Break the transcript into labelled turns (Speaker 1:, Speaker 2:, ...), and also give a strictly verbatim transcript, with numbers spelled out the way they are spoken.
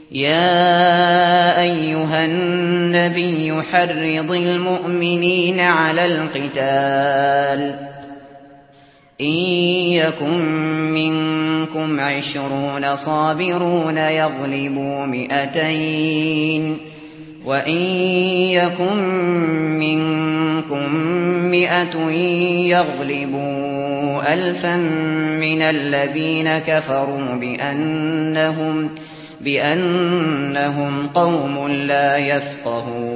Speaker 1: يَا أَيُّهَا النَّبِيُّ حَرِّضِ الْمُؤْمِنِينَ عَلَى الْقِتَالِ ۚ إِن يَكُن مِّنكُمْ عِشْرُونَ صَابِرُونَ يَغْلِبُوا مِائَتَيْنِ ۚ وَإِن يَكُن مِّنكُم مِّائَةٌ يَغْلِبُوا أَلْفًا مِّنَ الَّذِينَ كَفَرُوا بِأَنَّهُمْ بِأَنَّهُمْ قَوْمٌ لَّا يَفْقَهُونَ.